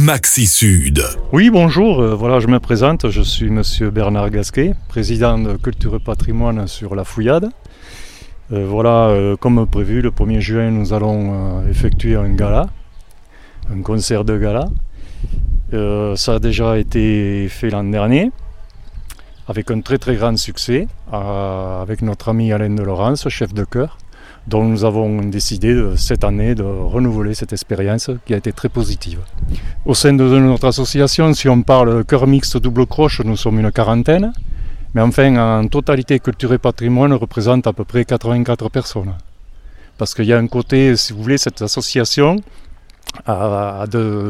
Maxi Sud. Oui, bonjour, voilà, je me présente, je suis monsieur Bernard Gasquet, président de Culture et Patrimoine sur la Fouillade. Comme prévu, le 1er juin, nous allons effectuer un gala, un concert de gala. Ça a déjà été fait l'an dernier, avec un très très grand succès, avec notre ami Alain de Laurence, chef de chœur, dont nous avons décidé cette année de renouveler cette expérience qui a été très positive. Au sein de notre association, si on parle chœur mixte double croche, nous sommes une quarantaine, mais enfin en totalité Culture et Patrimoine représente à peu près 84 personnes. Parce qu'il y a un côté, si vous voulez, cette association a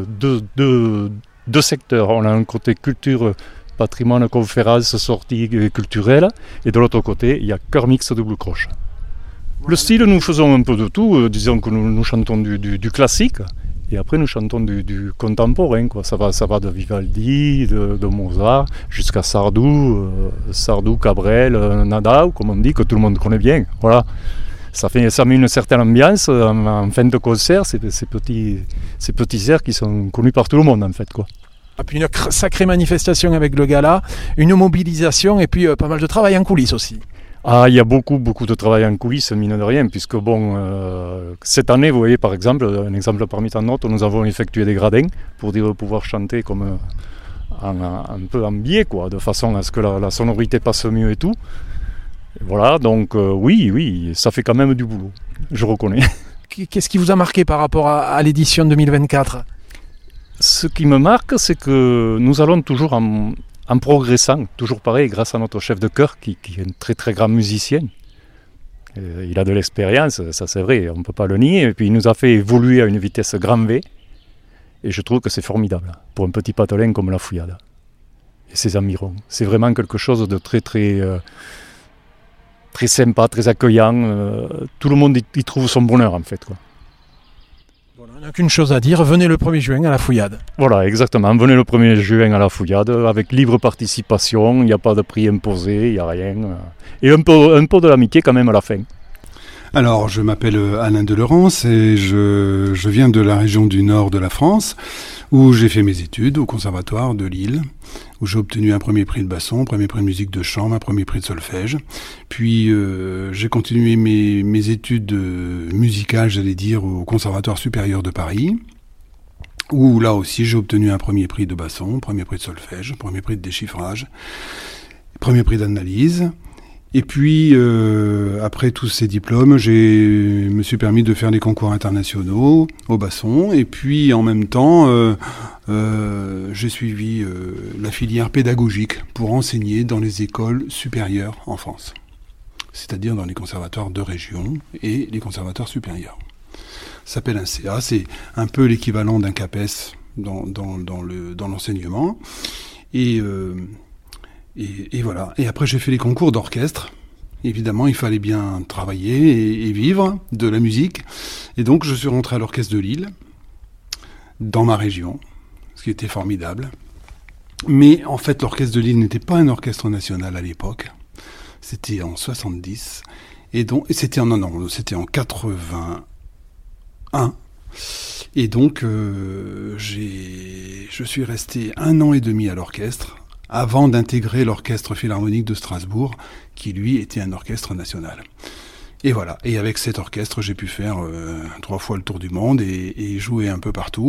deux secteurs. On a un côté culture, patrimoine, conférences, sorties culturelles, et de l'autre côté, il y a chœur mixte double croche. Le style, nous faisons un peu de tout. Disons que nous chantons du classique et après nous chantons du contemporain. Ça va de Vivaldi, de Mozart jusqu'à Sardou, Cabrel, Nadao, comme on dit, que tout le monde connaît bien. Voilà. Ça met une certaine ambiance en fin de concert, ces petits airs qui sont connus par tout le monde en fait, quoi. Et puis une sacrée manifestation avec le gala, une mobilisation et puis pas mal de travail en coulisses aussi. Ah, il y a beaucoup de travail en coulisses, mine de rien, puisque cette année, vous voyez par exemple, un exemple parmi tant d'autres, nous avons effectué des gradins pour pouvoir chanter comme un peu en biais, quoi, de façon à ce que la sonorité passe mieux et tout. Et voilà, donc oui, ça fait quand même du boulot, je reconnais. Qu'est-ce qui vous a marqué par rapport à l'édition 2024 ? Ce qui me marque, c'est que nous allons toujours en progressant, toujours pareil, grâce à notre chef de chœur qui est un très très grand musicien. Il a de l'expérience, ça c'est vrai, on ne peut pas le nier, et puis il nous a fait évoluer à une vitesse grand V, et je trouve que c'est formidable pour un petit patelin comme la Fouillade et ses environs. C'est vraiment quelque chose de très très très sympa, très accueillant. Tout le monde y trouve son bonheur en fait, quoi. On n'a qu'une chose à dire, venez le 1er juin à la Fouillade. Voilà, exactement, venez le 1er juin à la Fouillade, avec libre participation, il n'y a pas de prix imposé, il n'y a rien. Et un peu de l'amitié quand même à la fin. Alors, je m'appelle Alain de Laurence et je viens de la région du nord de la France, où j'ai fait mes études au conservatoire de Lille, où j'ai obtenu un premier prix de basson, un premier prix de musique de chambre, un premier prix de solfège. Puis j'ai continué mes études musicales, j'allais dire, au Conservatoire supérieur de Paris, où là aussi j'ai obtenu un premier prix de basson, premier prix de solfège, premier prix de déchiffrage, premier prix d'analyse. Et puis, après tous ces diplômes, je me suis permis de faire des concours internationaux au basson. Et puis, en même temps, j'ai suivi la filière pédagogique pour enseigner dans les écoles supérieures en France. C'est-à-dire dans les conservatoires de région et les conservatoires supérieurs. Ça s'appelle un CA, c'est un peu l'équivalent d'un CAPES dans l'enseignement. Et voilà. Et après, j'ai fait les concours d'orchestre. Évidemment, il fallait bien travailler et vivre de la musique. Et donc, je suis rentré à l'orchestre de Lille, dans ma région, ce qui était formidable. Mais en fait, l'orchestre de Lille n'était pas un orchestre national à l'époque. C'était en 70. C'était en 81. Et donc, je suis resté 1 an et demi à l'orchestre, avant d'intégrer l'Orchestre Philharmonique de Strasbourg, qui lui était un orchestre national. Et voilà, et avec cet orchestre, j'ai pu faire 3 fois le tour du monde et jouer un peu partout.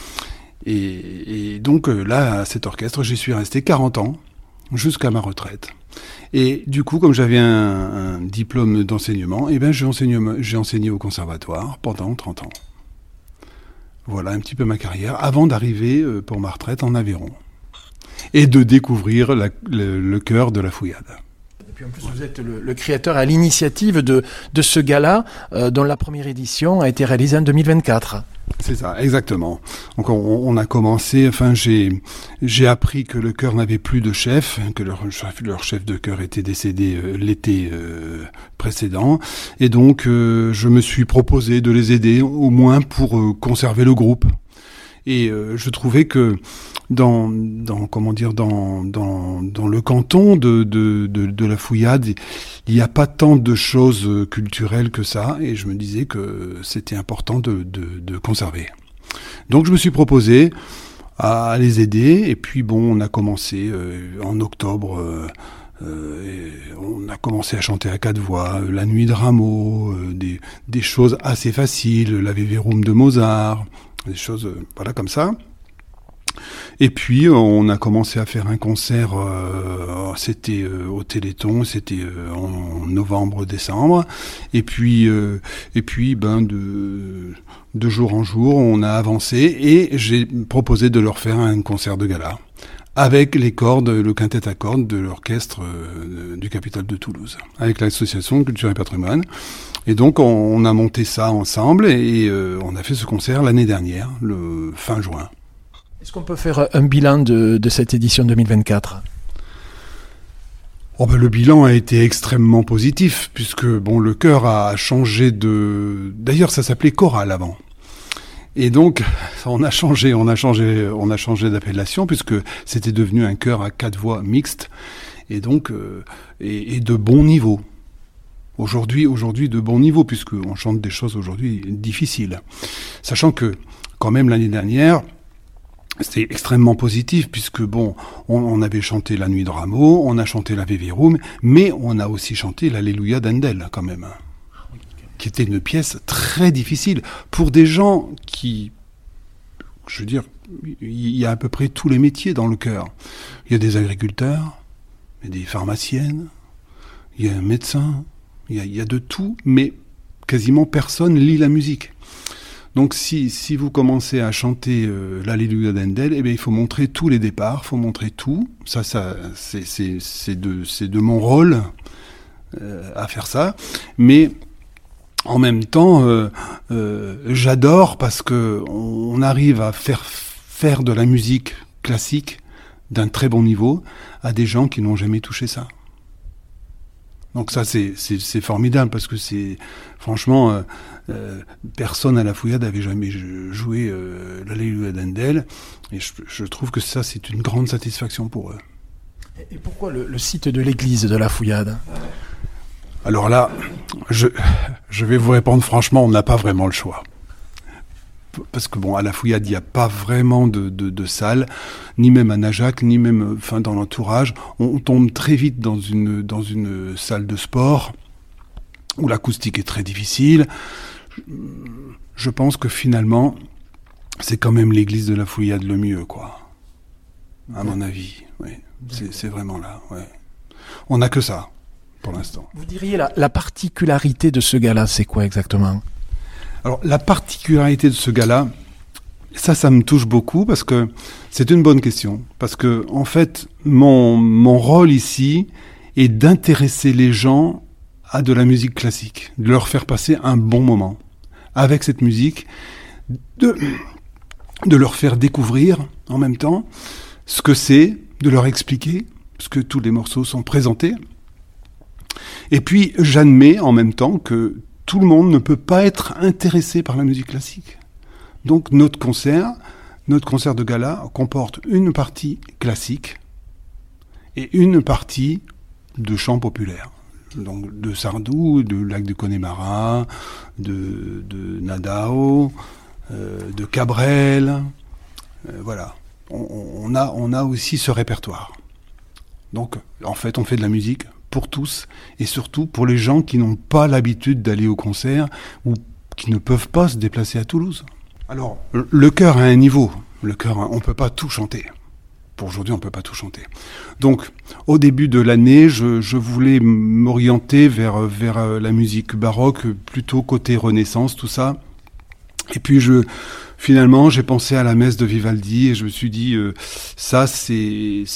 Et donc là, à cet orchestre, j'y suis resté 40 ans, jusqu'à ma retraite. Et du coup, comme j'avais un diplôme d'enseignement, j'ai enseigné au conservatoire pendant 30 ans. Voilà un petit peu ma carrière, avant d'arriver pour ma retraite en Aveyron. Et de découvrir le cœur de la Fouillade. Et puis en plus, vous êtes le créateur à l'initiative de ce gala, dont la première édition a été réalisée en 2024. C'est ça, exactement. Donc on a commencé, j'ai appris que le chœur n'avait plus de chef, que leur chef de chœur était décédé l'été précédent, et donc je me suis proposé de les aider, au moins pour conserver le groupe. Et je trouvais que dans le canton de la Fouillade, il n'y a pas tant de choses culturelles que ça, et je me disais que c'était important de conserver. Donc je me suis proposé à les aider. Et puis bon, on a commencé en octobre, on a commencé à chanter à 4 voix, La Nuit de Rameau, des choses assez faciles, La Veverum de Mozart, des choses voilà comme ça. Et puis on a commencé à faire un concert, c'était au Téléthon, c'était en novembre-décembre, et puis de jour en jour on a avancé et j'ai proposé de leur faire un concert de gala avec les cordes, le quintet à cordes de l'orchestre du Capitole de Toulouse, avec l'association Culture et Patrimoine. Et donc on a monté ça ensemble et on a fait ce concert l'année dernière, le fin juin. Est-ce qu'on peut faire un bilan de cette édition 2024 ? Le bilan a été extrêmement positif, puisque bon, le chœur a changé D'ailleurs, ça s'appelait chorale avant. Et donc, on a changé d'appellation, puisque c'était devenu un chœur à 4 voix mixte, et donc, et de bon niveau. Aujourd'hui, de bon niveau, puisqu'on chante des choses aujourd'hui difficiles. Sachant que, quand même, l'année dernière, c'était extrêmement positif, puisque bon, on avait chanté La Nuit de Rameau, on a chanté La Veverum, mais on a aussi chanté l'Alléluia d'Handel, quand même, qui était une pièce très difficile pour des gens qui, je veux dire, il y a à peu près tous les métiers dans le chœur. Il y a des agriculteurs, il y a des pharmaciennes, il y a un médecin, il y a de tout, mais quasiment personne lit la musique. Donc si vous commencez à chanter l'Alléluia d'Handel, eh bien il faut montrer tous les départs, il faut montrer tout. Ça c'est de mon rôle à faire ça. Mais en même temps, j'adore parce que on arrive à faire de la musique classique d'un très bon niveau à des gens qui n'ont jamais touché ça. Donc ça c'est formidable parce que c'est franchement personne à la Fouillade n'avait jamais joué l'Alléluia d'Handel et je trouve que ça c'est une grande satisfaction pour eux. Et pourquoi le site de l'église de la Fouillade ? Alors là, je vais vous répondre franchement, on n'a pas vraiment le choix. Parce que bon, à la Fouillade, il n'y a pas vraiment de salle, ni même à Najac, ni même dans l'entourage. On tombe très vite dans une salle de sport où l'acoustique est très difficile. Je pense que finalement, c'est quand même l'église de la Fouillade le mieux, quoi. À mon avis, oui. C'est vraiment là, ouais. On n'a que ça, pour l'instant. Vous diriez la particularité de ce gala, c'est quoi exactement ? Alors, la particularité de ce gala, ça me touche beaucoup parce que c'est une bonne question. Parce que, en fait, mon rôle ici est d'intéresser les gens à de la musique classique, de leur faire passer un bon moment avec cette musique, de leur faire découvrir en même temps ce que c'est, de leur expliquer, parce que tous les morceaux sont présentés. Et puis, j'admets en même temps que tout le monde ne peut pas être intéressé par la musique classique. Donc notre concert de gala comporte une partie classique et une partie de chant populaire. Donc de Sardou, de Lac de Connemara, de Nadao, de Cabrel. Voilà. On a aussi ce répertoire. Donc en fait on fait de la musique pour tous, et surtout pour les gens qui n'ont pas l'habitude d'aller au concert ou qui ne peuvent pas se déplacer à Toulouse. Alors, le chœur a un niveau. Le chœur, on ne peut pas tout chanter. Pour aujourd'hui, on ne peut pas tout chanter. Donc, au début de l'année, je voulais m'orienter vers la musique baroque, plutôt côté Renaissance, tout ça. Et puis, finalement, j'ai pensé à la messe de Vivaldi, et je me suis dit, ça, c'est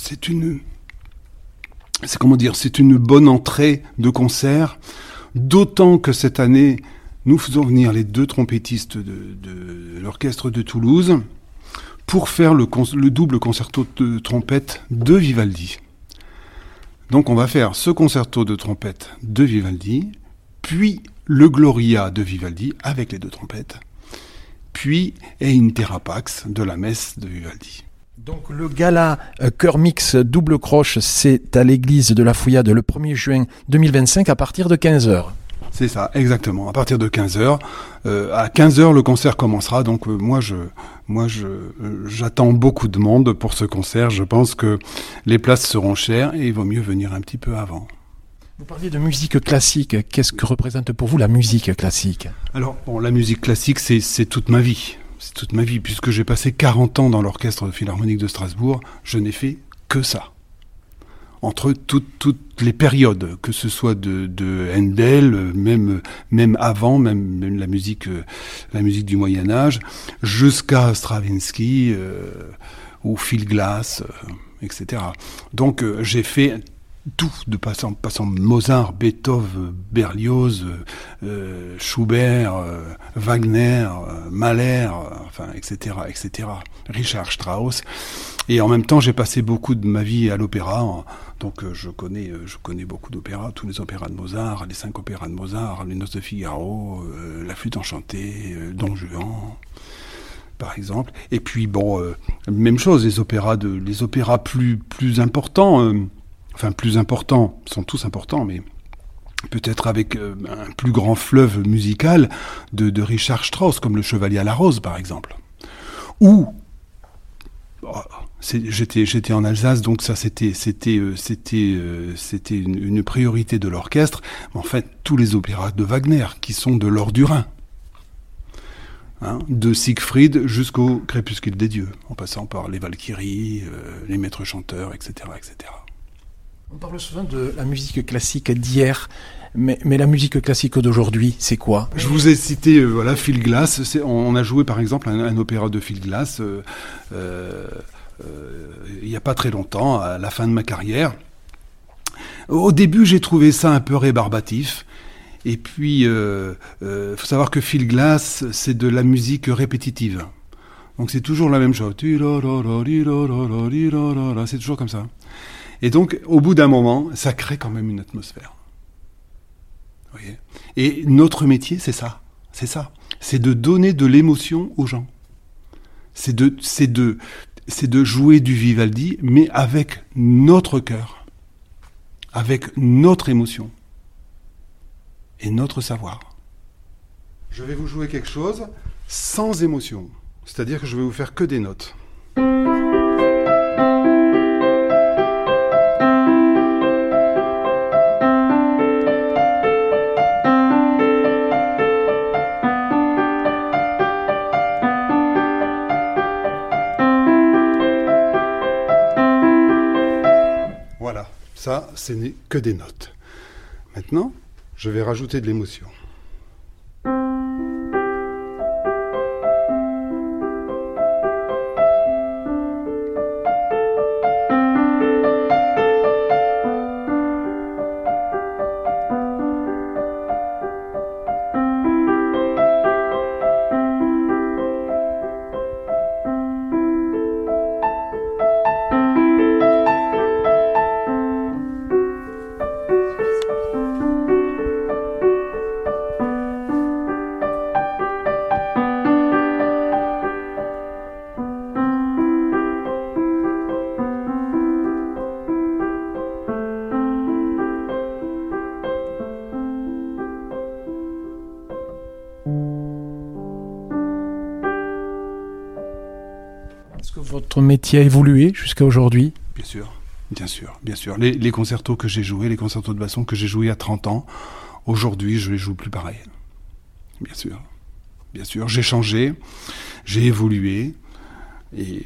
une bonne entrée de concert, d'autant que cette année, nous faisons venir les 2 trompettistes de l'orchestre de Toulouse pour faire le double concerto de trompette de Vivaldi. Donc on va faire ce concerto de trompette de Vivaldi, puis le Gloria de Vivaldi avec les 2 trompettes, puis Inter Pax de la messe de Vivaldi. Donc le gala chœur mix double croche, c'est à l'église de la Fouillade le 1er juin 2025 à partir de 15h. C'est ça, exactement. À partir de 15h. À 15h, le concert commencera. Donc j'attends beaucoup de monde pour ce concert. Je pense que les places seront chères et il vaut mieux venir un petit peu avant. Vous parliez de musique classique. Qu'est-ce que représente pour vous la musique classique ? Alors, la musique classique, c'est toute ma vie. C'est toute ma vie. Puisque j'ai passé 40 ans dans l'Orchestre Philharmonique de Strasbourg, je n'ai fait que ça. Entre toutes les périodes, que ce soit de Handel, même avant, même la musique du Moyen-Âge, jusqu'à Stravinsky ou Phil Glass, etc. Donc j'ai fait tout, passant Mozart, Beethoven, Berlioz, Schubert, Wagner, Mahler, etc., Richard Strauss. Et en même temps, j'ai passé beaucoup de ma vie à l'opéra. Donc je connais beaucoup d'opéras, tous les opéras de Mozart, les 5 opéras de Mozart, les Noces de Figaro, la Flûte enchantée, Don Juan, par exemple. Et puis même chose, les opéras plus importants. Plus importants, sont tous importants, mais peut-être avec un plus grand fleuve musical de Richard Strauss, comme Le Chevalier à la Rose, par exemple. Ou j'étais en Alsace, donc ça c'était une priorité de l'orchestre. Mais en fait, tous les opéras de Wagner, qui sont de l'or du Rhin, de Siegfried jusqu'au Crépuscule des dieux, en passant par les Valkyries, les maîtres chanteurs, etc., etc. On parle souvent de la musique classique d'hier, mais la musique classique d'aujourd'hui, c'est quoi ? Je vous ai cité Phil Glass. On a joué par exemple un opéra de Phil Glass il n'y a pas très longtemps, à la fin de ma carrière. Au début, j'ai trouvé ça un peu rébarbatif. Et puis, faut savoir que Phil Glass, c'est de la musique répétitive. Donc c'est toujours la même chose. C'est toujours comme ça. Et donc, au bout d'un moment, ça crée quand même une atmosphère. Vous voyez ? Et notre métier, c'est ça. C'est ça. C'est de donner de l'émotion aux gens. C'est de jouer du Vivaldi, mais avec notre cœur, avec notre émotion et notre savoir. Je vais vous jouer quelque chose sans émotion. C'est-à-dire que je vais vous faire que des notes. Ça, ce n'est que des notes. Maintenant, je vais rajouter de l'émotion. Est-ce que votre métier a évolué jusqu'à aujourd'hui ? Bien sûr, bien sûr, bien sûr. Les concertos que j'ai joués, les concertos de basson que j'ai joués à 30 ans, aujourd'hui, je les joue plus pareil. Bien sûr, bien sûr. J'ai changé, j'ai évolué, et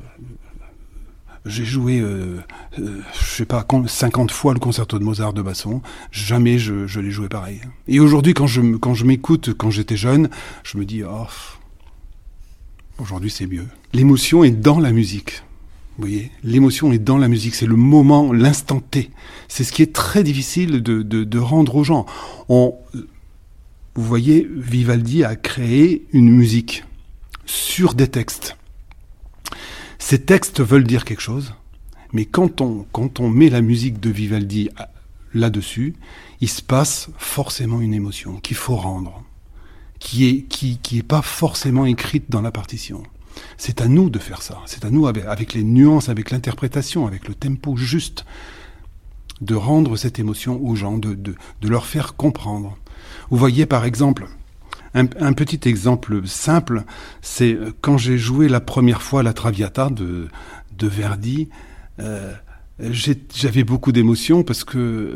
j'ai joué, je sais pas, 50 fois le concerto de Mozart de basson. Jamais je l'ai joué pareil. Et aujourd'hui, quand je m'écoute, quand j'étais jeune, je me dis, aujourd'hui c'est mieux. L'émotion est dans la musique. Vous voyez, l'émotion est dans la musique, c'est le moment, l'instant T. C'est ce qui est très difficile de rendre aux gens. Vous voyez, Vivaldi a créé une musique sur des textes. Ces textes veulent dire quelque chose, mais quand on met la musique de Vivaldi là-dessus, il se passe forcément une émotion qu'il faut rendre, qui est pas forcément écrite dans la partition. C'est à nous de faire ça. C'est à nous, avec les nuances, avec l'interprétation, avec le tempo juste, de rendre cette émotion aux gens, de leur faire comprendre. Vous voyez, par exemple, un petit exemple simple, c'est quand j'ai joué la première fois la Traviata de Verdi, j'avais beaucoup d'émotions parce que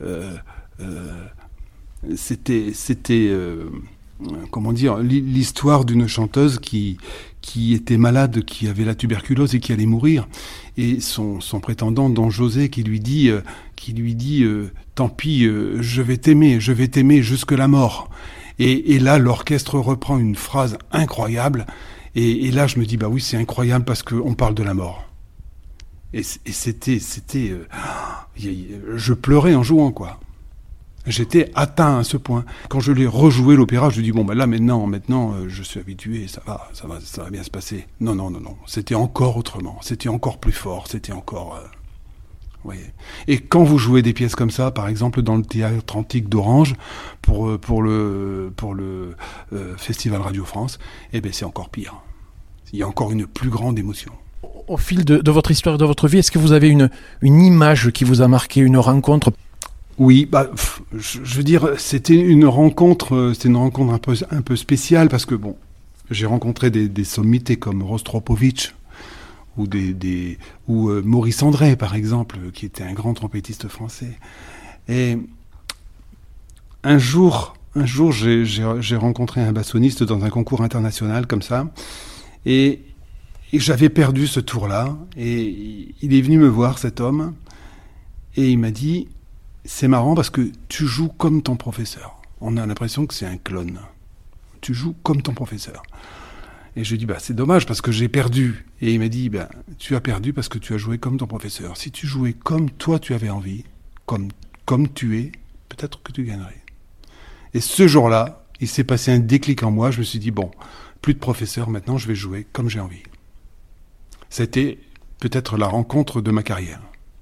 c'était comment dire, l'histoire d'une chanteuse qui était malade, qui avait la tuberculose et qui allait mourir, et son prétendant Don José qui lui dit tant pis, je vais t'aimer jusque la mort. Et là l'orchestre reprend une phrase incroyable, et là je me dis bah oui, c'est incroyable parce qu'on parle de la mort. Et c'était je pleurais en jouant, quoi. J'étais atteint à ce point. Quand je l'ai rejoué l'opéra, je me dis bon ben là maintenant je suis habitué, ça va bien se passer. Non, c'était encore autrement, c'était encore plus fort, c'était encore voyez. Et quand vous jouez des pièces comme ça, par exemple dans le théâtre antique d'Orange pour le Festival Radio France, eh ben c'est encore pire. Il y a encore une plus grande émotion. Au fil de votre histoire, de votre vie, est-ce que vous avez une image qui vous a marqué, une rencontre? Oui, je veux dire, c'était une rencontre un peu spéciale parce que bon, j'ai rencontré des sommités comme Rostropovitch ou Maurice André par exemple, qui était un grand trompettiste français. Et un jour, j'ai rencontré un bassoniste dans un concours international comme ça, et j'avais perdu ce tour-là. Et il est venu me voir, cet homme, et il m'a dit: c'est marrant parce que tu joues comme ton professeur. On a l'impression que c'est un clone. Tu joues comme ton professeur. Et je lui ai dit, c'est dommage parce que j'ai perdu. Et il m'a dit, tu as perdu parce que tu as joué comme ton professeur. Si tu jouais comme toi tu avais envie, comme tu es, peut-être que tu gagnerais. Et ce jour-là, il s'est passé un déclic en moi. Je me suis dit, plus de professeur, maintenant je vais jouer comme j'ai envie. C'était peut-être la rencontre de ma carrière.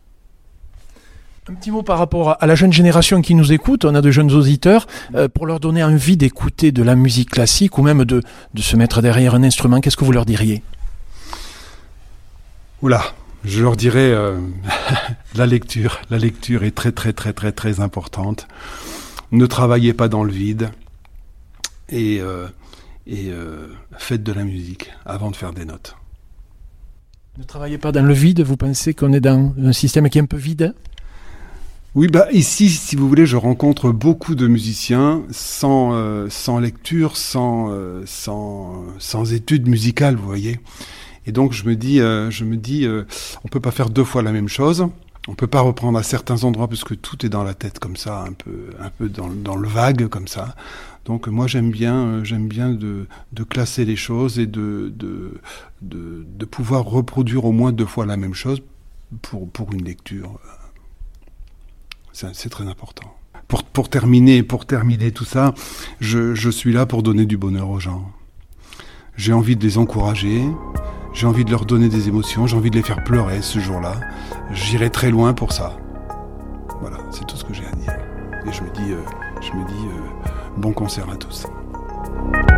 Un petit mot par rapport à la jeune génération qui nous écoute. On a de jeunes auditeurs. Pour leur donner envie d'écouter de la musique classique ou même de se mettre derrière un instrument, qu'est-ce que vous leur diriez? Oula, je leur dirais la lecture. La lecture est très très très très très importante. Ne travaillez pas dans le vide et faites de la musique avant de faire des notes. Ne travaillez pas dans le vide. Vous pensez qu'on est dans un système qui est un peu vide? Oui, ici, si vous voulez, je rencontre beaucoup de musiciens sans lecture, sans études musicales, vous voyez. Et donc je me dis, on peut pas faire deux fois la même chose. On peut pas reprendre à certains endroits parce que tout est dans la tête comme ça, un peu dans le vague comme ça. Donc moi j'aime bien de classer les choses et de pouvoir reproduire au moins deux fois la même chose pour une lecture. C'est très important. Pour terminer tout ça, je suis là pour donner du bonheur aux gens. J'ai envie de les encourager, j'ai envie de leur donner des émotions, j'ai envie de les faire pleurer ce jour-là. J'irai très loin pour ça. Voilà, c'est tout ce que j'ai à dire. Et je me dis bon concert à tous.